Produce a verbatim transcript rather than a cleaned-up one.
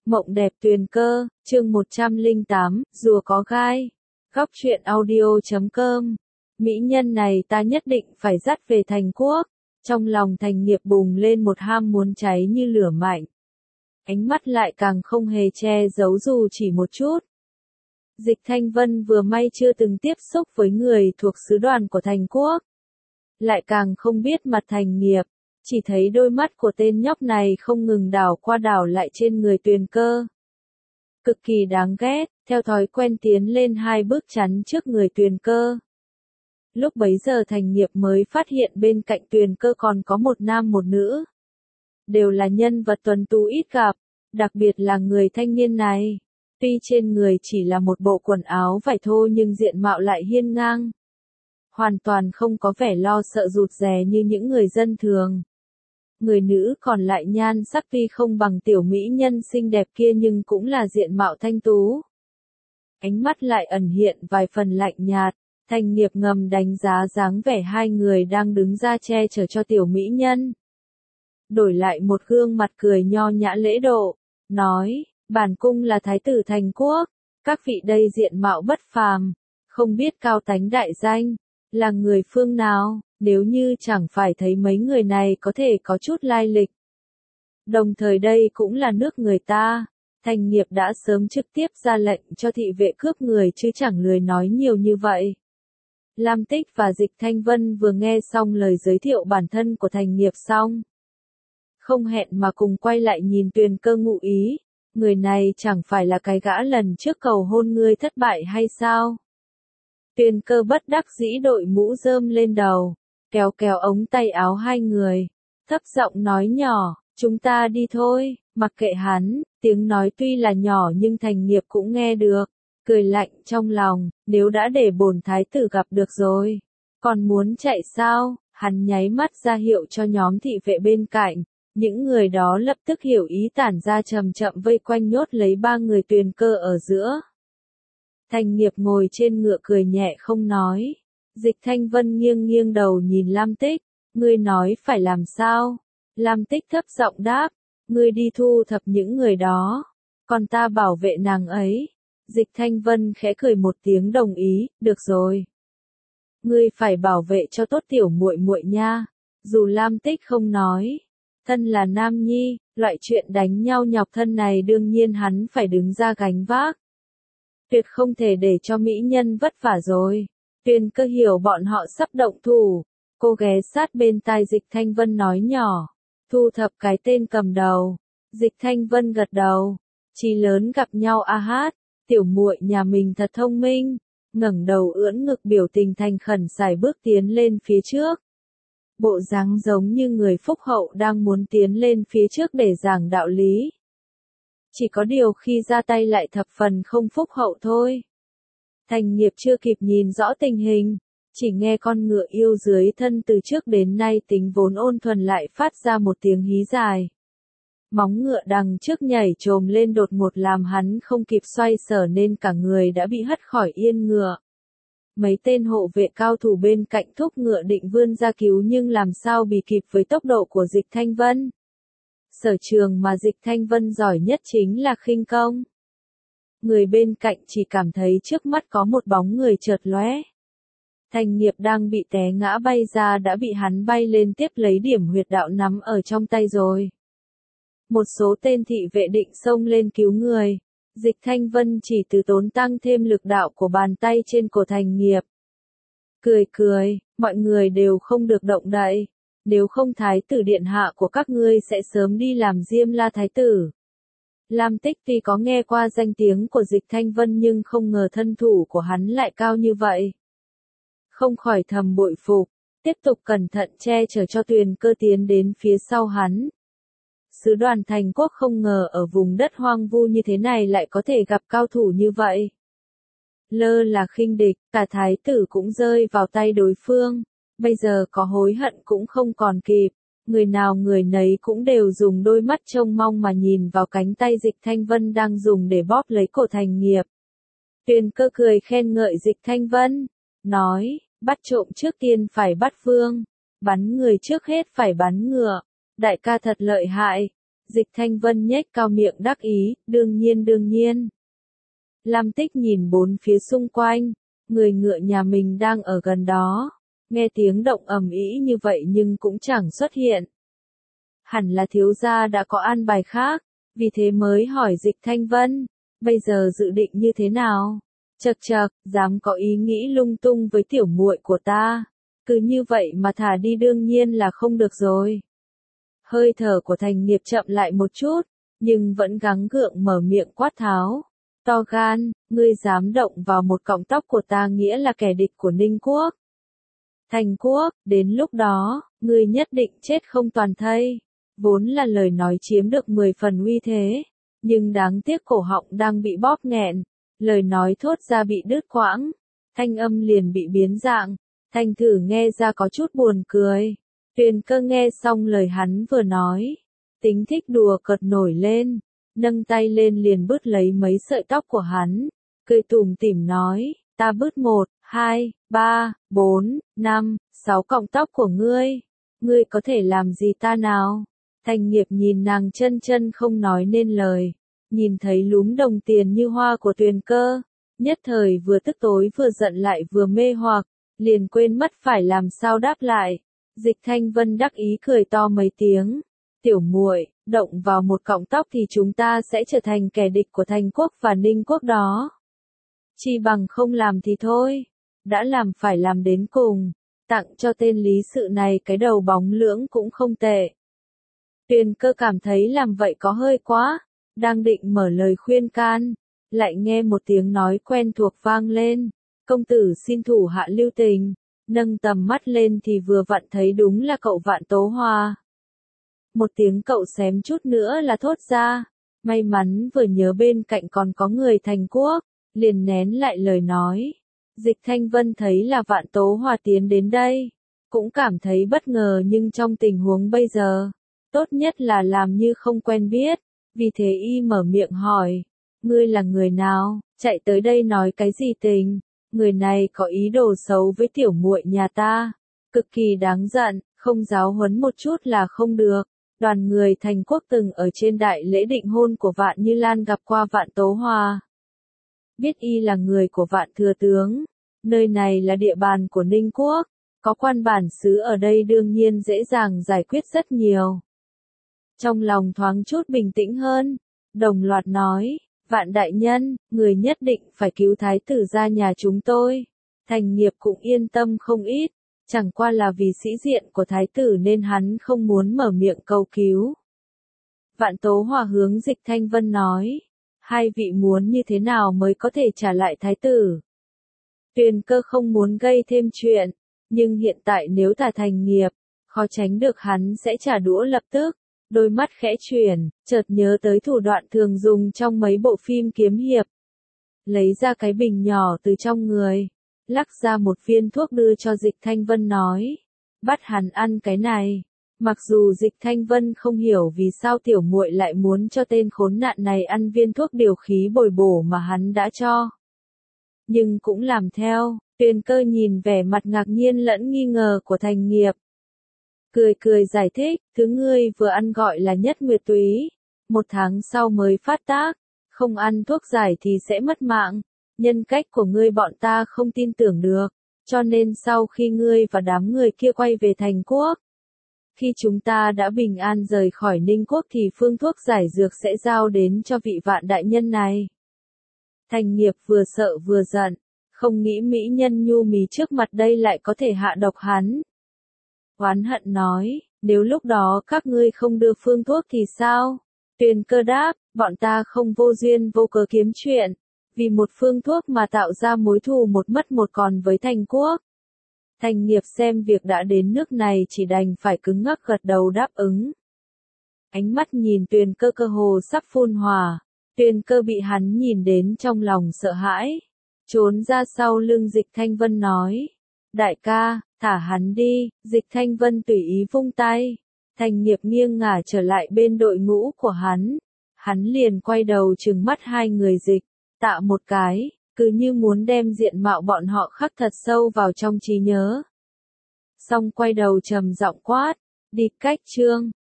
Mộng đẹp tuyền cơ, chương một trăm lẻ tám, rùa có gai. Góc truyện audio chấm com. Mỹ nhân này ta nhất định phải dắt về thành quốc. Trong lòng Thành Nghiệp bùng lên một ham muốn cháy như lửa mạnh. Ánh mắt lại càng không hề che giấu dù chỉ một chút. Dịch Thanh Vân vừa may chưa từng tiếp xúc với người thuộc sứ đoàn của thành quốc. Lại càng không biết mặt Thành Nghiệp. Chỉ thấy đôi mắt của tên nhóc này không ngừng đảo qua đảo lại trên người Tuyền Cơ. Cực kỳ đáng ghét, theo thói quen tiến lên hai bước chắn trước người Tuyền Cơ. Lúc bấy giờ Thành Nghiệp mới phát hiện bên cạnh Tuyền Cơ còn có một nam một nữ. Đều là nhân vật tuấn tú ít gặp, đặc biệt là người thanh niên này. Tuy trên người chỉ là một bộ quần áo vải thô nhưng diện mạo lại hiên ngang. Hoàn toàn không có vẻ lo sợ rụt rè như những người dân thường. Người nữ còn lại nhan sắc tuy không bằng tiểu mỹ nhân xinh đẹp kia nhưng cũng là diện mạo thanh tú. Ánh mắt lại ẩn hiện vài phần lạnh nhạt, Thành Nghiệp ngầm đánh giá dáng vẻ hai người đang đứng ra che chở cho tiểu mỹ nhân. Đổi lại một gương mặt cười nho nhã lễ độ, nói, bản cung là thái tử thành quốc, các vị đây diện mạo bất phàm, không biết cao tánh đại danh, là người phương nào? Nếu như chẳng phải thấy mấy người này có thể có chút lai lịch. Đồng thời đây cũng là nước người ta, Thành Nghiệp đã sớm trực tiếp ra lệnh cho thị vệ cướp người chứ chẳng lười nói nhiều như vậy. Lam Tích và Dịch Thanh Vân vừa nghe xong lời giới thiệu bản thân của Thành Nghiệp xong. Không hẹn mà cùng quay lại nhìn Tuyền Cơ ngụ ý, người này chẳng phải là cái gã lần trước cầu hôn ngươi thất bại hay sao? Tuyền Cơ bất đắc dĩ đội mũ rơm lên đầu. Kéo kéo ống tay áo hai người, thấp giọng nói nhỏ, chúng ta đi thôi, mặc kệ hắn, tiếng nói tuy là nhỏ nhưng Thành Nghiệp cũng nghe được, cười lạnh trong lòng, nếu đã để bổn thái tử gặp được rồi, còn muốn chạy sao, hắn nháy mắt ra hiệu cho nhóm thị vệ bên cạnh, những người đó lập tức hiểu ý tản ra chậm chậm vây quanh nhốt lấy ba người Tuyền Cơ ở giữa. Thành Nghiệp ngồi trên ngựa cười nhẹ không nói. Dịch Thanh Vân nghiêng nghiêng đầu nhìn Lam Tích, ngươi nói phải làm sao? Lam Tích thấp giọng đáp, ngươi đi thu thập những người đó, còn ta bảo vệ nàng ấy. Dịch Thanh Vân khẽ cười một tiếng đồng ý, được rồi. Ngươi phải bảo vệ cho tốt tiểu muội muội nha. Dù Lam Tích không nói, thân là nam nhi, loại chuyện đánh nhau nhọc thân này đương nhiên hắn phải đứng ra gánh vác. Tuyệt không thể để cho mỹ nhân vất vả rồi. Tuyền Cơ hiểu bọn họ sắp động thủ, cô ghé sát bên tai Dịch Thanh Vân nói nhỏ, thu thập cái tên cầm đầu. Dịch Thanh Vân gật đầu, chí lớn gặp nhau a hát, tiểu muội nhà mình thật thông minh, ngẩng đầu ưỡn ngực biểu tình thành khẩn sải bước tiến lên phía trước. Bộ dáng giống như người phúc hậu đang muốn tiến lên phía trước để giảng đạo lý. Chỉ có điều khi ra tay lại thập phần không phúc hậu thôi. Thành Nghiệp chưa kịp nhìn rõ tình hình, chỉ nghe con ngựa yêu dưới thân từ trước đến nay tính vốn ôn thuần lại phát ra một tiếng hí dài. Móng ngựa đằng trước nhảy trồm lên đột ngột làm hắn không kịp xoay sở nên cả người đã bị hất khỏi yên ngựa. Mấy tên hộ vệ cao thủ bên cạnh thúc ngựa định vươn ra cứu nhưng làm sao bị kịp với tốc độ của Dịch Thanh Vân. Sở trường mà Dịch Thanh Vân giỏi nhất chính là khinh công. Người bên cạnh chỉ cảm thấy trước mắt có một bóng người chợt lóe. Thành Nghiệp đang bị té ngã bay ra đã bị hắn bay lên tiếp lấy điểm huyệt đạo nắm ở trong tay rồi. Một số tên thị vệ định xông lên cứu người. Dịch Thanh Vân chỉ từ tốn tăng thêm lực đạo của bàn tay trên cổ Thành Nghiệp. Cười cười, mọi người đều không được động đậy. Nếu không thái tử điện hạ của các ngươi sẽ sớm đi làm Diêm La thái tử. Lam Tích tuy có nghe qua danh tiếng của Dịch Thanh Vân nhưng không ngờ thân thủ của hắn lại cao như vậy. Không khỏi thầm bội phục, tiếp tục cẩn thận che chở cho Tuyền Cơ tiến đến phía sau hắn. Sứ đoàn thành quốc không ngờ ở vùng đất hoang vu như thế này lại có thể gặp cao thủ như vậy. Lơ là khinh địch, cả thái tử cũng rơi vào tay đối phương, bây giờ có hối hận cũng không còn kịp. Người nào người nấy cũng đều dùng đôi mắt trông mong mà nhìn vào cánh tay Dịch Thanh Vân đang dùng để bóp lấy cổ Thành Nghiệp. Tuyền Cơ cười khen ngợi Dịch Thanh Vân, nói, bắt trộm trước tiên phải bắt vương, bắn người trước hết phải bắn ngựa, đại ca thật lợi hại. Dịch Thanh Vân nhếch cao miệng đắc ý, đương nhiên đương nhiên. Lam Tích nhìn bốn phía xung quanh, người ngựa nhà mình đang ở gần đó, nghe tiếng động ầm ĩ như vậy nhưng cũng chẳng xuất hiện. Hẳn là thiếu gia đã có an bài khác, vì thế mới hỏi Dịch Thanh Vân, bây giờ dự định như thế nào? Chậc chậc, dám có ý nghĩ lung tung với tiểu muội của ta, cứ như vậy mà thả đi đương nhiên là không được rồi. Hơi thở của Thành Nghiệp chậm lại một chút, nhưng vẫn gắng gượng mở miệng quát tháo. To gan, ngươi dám động vào một cọng tóc của ta nghĩa là kẻ địch của Ninh Quốc. Thành Quốc, đến lúc đó, ngươi nhất định chết không toàn thây. Vốn là lời nói chiếm được mười phần uy thế, nhưng đáng tiếc cổ họng đang bị bóp nghẹn, lời nói thốt ra bị đứt quãng, thanh âm liền bị biến dạng, Thành Thử nghe ra có chút buồn cười. Tuyền Cơ nghe xong lời hắn vừa nói, tính thích đùa cợt nổi lên, nâng tay lên liền bứt lấy mấy sợi tóc của hắn, cười tủm tỉm nói, ta bứt một, hai, ba, bốn, năm, sáu cọng tóc của ngươi, ngươi có thể làm gì ta nào? Thành Nghiệp nhìn nàng chân chân không nói nên lời, nhìn thấy lúm đồng tiền như hoa của Tuyền Cơ, nhất thời vừa tức tối vừa giận lại vừa mê hoặc, liền quên mất phải làm sao đáp lại. Dịch Thanh Vân đắc ý cười to mấy tiếng, tiểu muội, động vào một cọng tóc thì chúng ta sẽ trở thành kẻ địch của Thành Quốc và Ninh Quốc đó. Chi bằng không làm thì thôi, đã làm phải làm đến cùng, tặng cho tên lý sự này cái đầu bóng lưỡng cũng không tệ. Tuyền Cơ cảm thấy làm vậy có hơi quá, đang định mở lời khuyên can, lại nghe một tiếng nói quen thuộc vang lên, công tử xin thủ hạ lưu tình. Nâng tầm mắt lên thì vừa vặn thấy đúng là cậu Vạn Tố Hoa. Một tiếng cậu xém chút nữa là thốt ra, may mắn vừa nhớ bên cạnh còn có người Thành Quốc, liền nén lại lời nói. Dịch Thanh Vân thấy là Vạn Tố Hoa tiến đến đây, cũng cảm thấy bất ngờ nhưng trong tình huống bây giờ, tốt nhất là làm như không quen biết, vì thế y mở miệng hỏi, ngươi là người nào, chạy tới đây nói cái gì tình? Người này có ý đồ xấu với tiểu muội nhà ta, cực kỳ đáng giận, không giáo huấn một chút là không được. Đoàn người Thành Quốc từng ở trên đại lễ định hôn của Vạn Như Lan gặp qua Vạn Tố Hoa. Biết y là người của Vạn Thừa Tướng, nơi này là địa bàn của Ninh Quốc, có quan bản xứ ở đây đương nhiên dễ dàng giải quyết rất nhiều. Trong lòng thoáng chút bình tĩnh hơn, đồng loạt nói. Vạn đại nhân, người nhất định phải cứu thái tử ra nhà chúng tôi. Thành Nghiệp cũng yên tâm không ít, chẳng qua là vì sĩ diện của thái tử nên hắn không muốn mở miệng cầu cứu. Vạn Tố Hoa hướng Dịch Thanh Vân nói, hai vị muốn như thế nào mới có thể trả lại thái tử? Tuyền Cơ không muốn gây thêm chuyện, nhưng hiện tại nếu thả Thành Nghiệp, khó tránh được hắn sẽ trả đũa lập tức. Đôi mắt khẽ chuyển, chợt nhớ tới thủ đoạn thường dùng trong mấy bộ phim kiếm hiệp. Lấy ra cái bình nhỏ từ trong người, lắc ra một viên thuốc đưa cho Dịch Thanh Vân nói, bắt hắn ăn cái này. Mặc dù Dịch Thanh Vân không hiểu vì sao tiểu muội lại muốn cho tên khốn nạn này ăn viên thuốc điều khí bồi bổ mà hắn đã cho. Nhưng cũng làm theo, Tuyền Cơ nhìn vẻ mặt ngạc nhiên lẫn nghi ngờ của Thành Nghiệp. Cười cười giải thích, thứ ngươi vừa ăn gọi là nhất nguyệt túy, một tháng sau mới phát tác, không ăn thuốc giải thì sẽ mất mạng, nhân cách của ngươi bọn ta không tin tưởng được, cho nên sau khi ngươi và đám người kia quay về Thành Quốc, khi chúng ta đã bình an rời khỏi Ninh Quốc thì phương thuốc giải dược sẽ giao đến cho vị Vạn đại nhân này. Thành Nghiệp vừa sợ vừa giận, không nghĩ mỹ nhân nhu mì trước mặt đây lại có thể hạ độc hắn. Oán hận nói, nếu lúc đó các ngươi không đưa phương thuốc thì sao? Tuyền Cơ đáp, bọn ta không vô duyên vô cớ kiếm chuyện, vì một phương thuốc mà tạo ra mối thù một mất một còn với Thành Quốc. Thành Nghiệp xem việc đã đến nước này chỉ đành phải cứng ngắc gật đầu đáp ứng. Ánh mắt nhìn Tuyền Cơ cơ hồ sắp phun hỏa, Tuyền Cơ bị hắn nhìn đến trong lòng sợ hãi, trốn ra sau lưng Dịch Thanh Vân nói, đại ca, thả hắn đi. Dịch Thanh Vân tùy ý vung tay, Thành Nghiệp nghiêng ngả trở lại bên đội ngũ của hắn, hắn liền quay đầu trừng mắt hai người Dịch, tạ một cái, cứ như muốn đem diện mạo bọn họ khắc thật sâu vào trong trí nhớ. Xong quay đầu trầm giọng quát, đi cách chương.